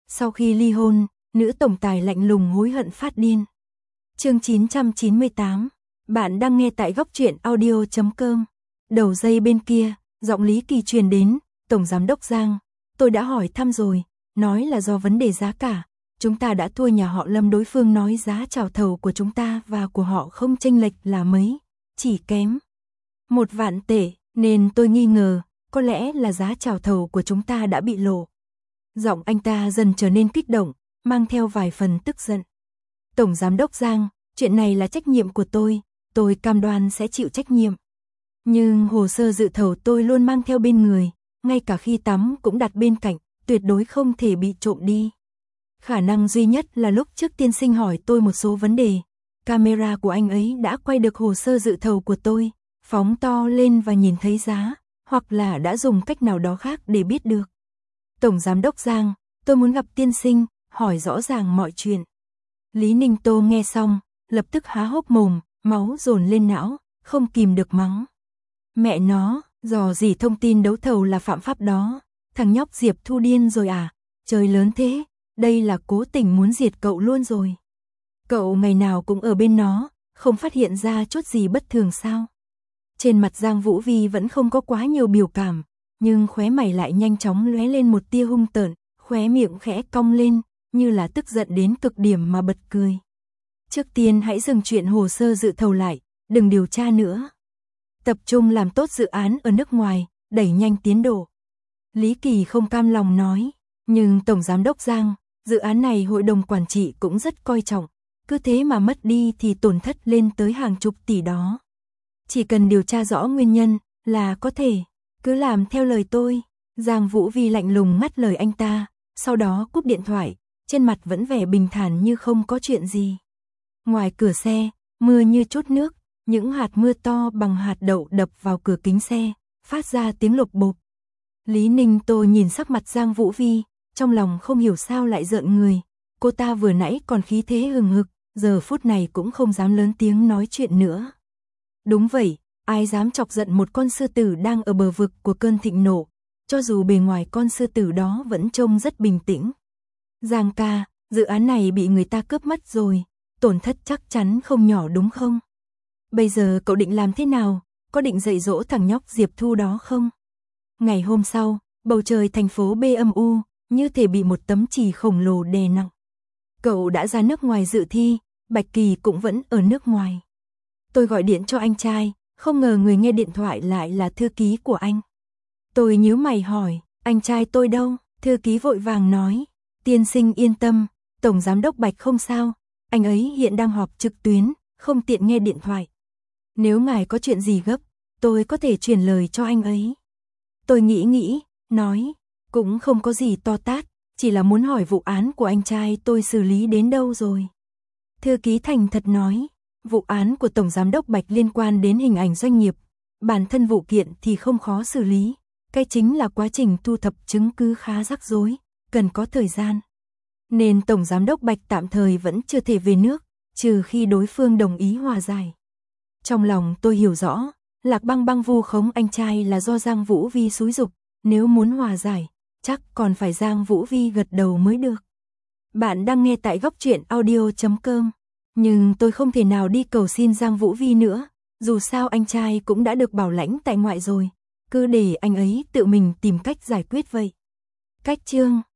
Sau khi ly hôn, nữ tổng tài lạnh lùng hối hận phát điên. Chương 998. Bạn đang nghe tại góc truyện audio.com. Đầu dây bên kia, giọng Lý Kỳ truyền đến, Tổng Giám đốc Giang, tôi đã hỏi thăm rồi, nói là do vấn đề giá cả. Chúng ta đã thua nhà họ Lâm, đối phương nói giá chào thầu của chúng ta và của họ không chênh lệch là mấy, chỉ kém 1 vạn tệ, nên tôi nghi ngờ, có lẽ là giá chào thầu của chúng ta đã bị lộ. Giọng anh ta dần trở nên kích động, mang theo vài phần tức giận. Tổng Giám đốc Giang, chuyện này là trách nhiệm của tôi cam đoan sẽ chịu trách nhiệm. Nhưng hồ sơ dự thầu tôi luôn mang theo bên người, ngay cả khi tắm cũng đặt bên cạnh, tuyệt đối không thể bị trộm đi. Khả năng duy nhất là lúc trước tiên sinh hỏi tôi một số vấn đề, camera của anh ấy đã quay được hồ sơ dự thầu của tôi, phóng to lên và nhìn thấy giá, hoặc là đã dùng cách nào đó khác để biết được. Tổng Giám đốc Giang, tôi muốn gặp tiên sinh, hỏi rõ ràng mọi chuyện. Lý Ninh Tô nghe xong, lập tức há hốc mồm, máu dồn lên não, không kìm được mắng. Mẹ nó, dò dỉ thông tin đấu thầu là phạm pháp đó, thằng nhóc Diệp Thu điên rồi à, trời lớn thế, đây là cố tình muốn diệt cậu luôn rồi. Cậu ngày nào cũng ở bên nó, không phát hiện ra chút gì bất thường sao? Trên mặt Giang Vũ Vi vẫn không có quá nhiều biểu cảm, nhưng khóe mày lại nhanh chóng lóe lên một tia hung tợn, khóe miệng khẽ cong lên, như là tức giận đến cực điểm mà bật cười. Trước tiên hãy dừng chuyện hồ sơ dự thầu lại, đừng điều tra nữa. Tập trung làm tốt dự án ở nước ngoài, đẩy nhanh tiến độ. Lý Kỳ không cam lòng nói, nhưng Tổng Giám đốc Giang, dự án này hội đồng quản trị cũng rất coi trọng, cứ thế mà mất đi thì tổn thất lên tới hàng chục tỷ đó. Chỉ cần điều tra rõ nguyên nhân là có thể, cứ làm theo lời tôi. Giang Vũ Vi lạnh lùng ngắt lời anh ta, sau đó cúp điện thoại, trên mặt vẫn vẻ bình thản như không có chuyện gì. Ngoài cửa xe, mưa như trút nước, những hạt mưa to bằng hạt đậu đập vào cửa kính xe, phát ra tiếng lộp bộp. Lý Ninh Tô nhìn sắc mặt Giang Vũ Vi, trong lòng không hiểu sao lại rợn người. Cô ta vừa nãy còn khí thế hừng hực, giờ phút này cũng không dám lớn tiếng nói chuyện nữa. Đúng vậy, ai dám chọc giận một con sư tử đang ở bờ vực của cơn thịnh nộ, cho dù bề ngoài con sư tử đó vẫn trông rất bình tĩnh. Giang ca, dự án này bị người ta cướp mất rồi, tổn thất chắc chắn không nhỏ đúng không? Bây giờ cậu định làm thế nào, có định dạy dỗ thằng nhóc Diệp Thu đó không? Ngày hôm sau, bầu trời thành phố B âm u, như thể bị một tấm chì khổng lồ đè nặng. Cậu đã ra nước ngoài dự thi, Bạch Kỳ cũng vẫn ở nước ngoài. Tôi gọi điện cho anh trai, không ngờ người nghe điện thoại lại là thư ký của anh. Tôi nhíu mày hỏi, anh trai tôi đâu? Thư ký vội vàng nói, tiên sinh yên tâm, Tổng Giám đốc Bạch không sao, anh ấy hiện đang họp trực tuyến, không tiện nghe điện thoại. Nếu ngài có chuyện gì gấp, tôi có thể truyền lời cho anh ấy. Tôi nghĩ, nói, cũng không có gì to tát, chỉ là muốn hỏi vụ án của anh trai tôi xử lý đến đâu rồi. Thư ký thành thật nói, vụ án của Tổng Giám đốc Bạch liên quan đến hình ảnh doanh nghiệp, bản thân vụ kiện thì không khó xử lý, cái chính là quá trình thu thập chứng cứ khá rắc rối, cần có thời gian. Nên Tổng Giám đốc Bạch tạm thời vẫn chưa thể về nước, trừ khi đối phương đồng ý hòa giải. Trong lòng tôi hiểu rõ, Lạc Băng Băng vu khống anh trai là do Giang Vũ Vi xúi giục, nếu muốn hòa giải, chắc còn phải Giang Vũ Vi gật đầu mới được. Bạn đang nghe tại góc truyện audio.com, nhưng tôi không thể nào đi cầu xin Giang Vũ Vi nữa, dù sao anh trai cũng đã được bảo lãnh tại ngoại rồi, cứ để anh ấy tự mình tìm cách giải quyết vậy. Cách chương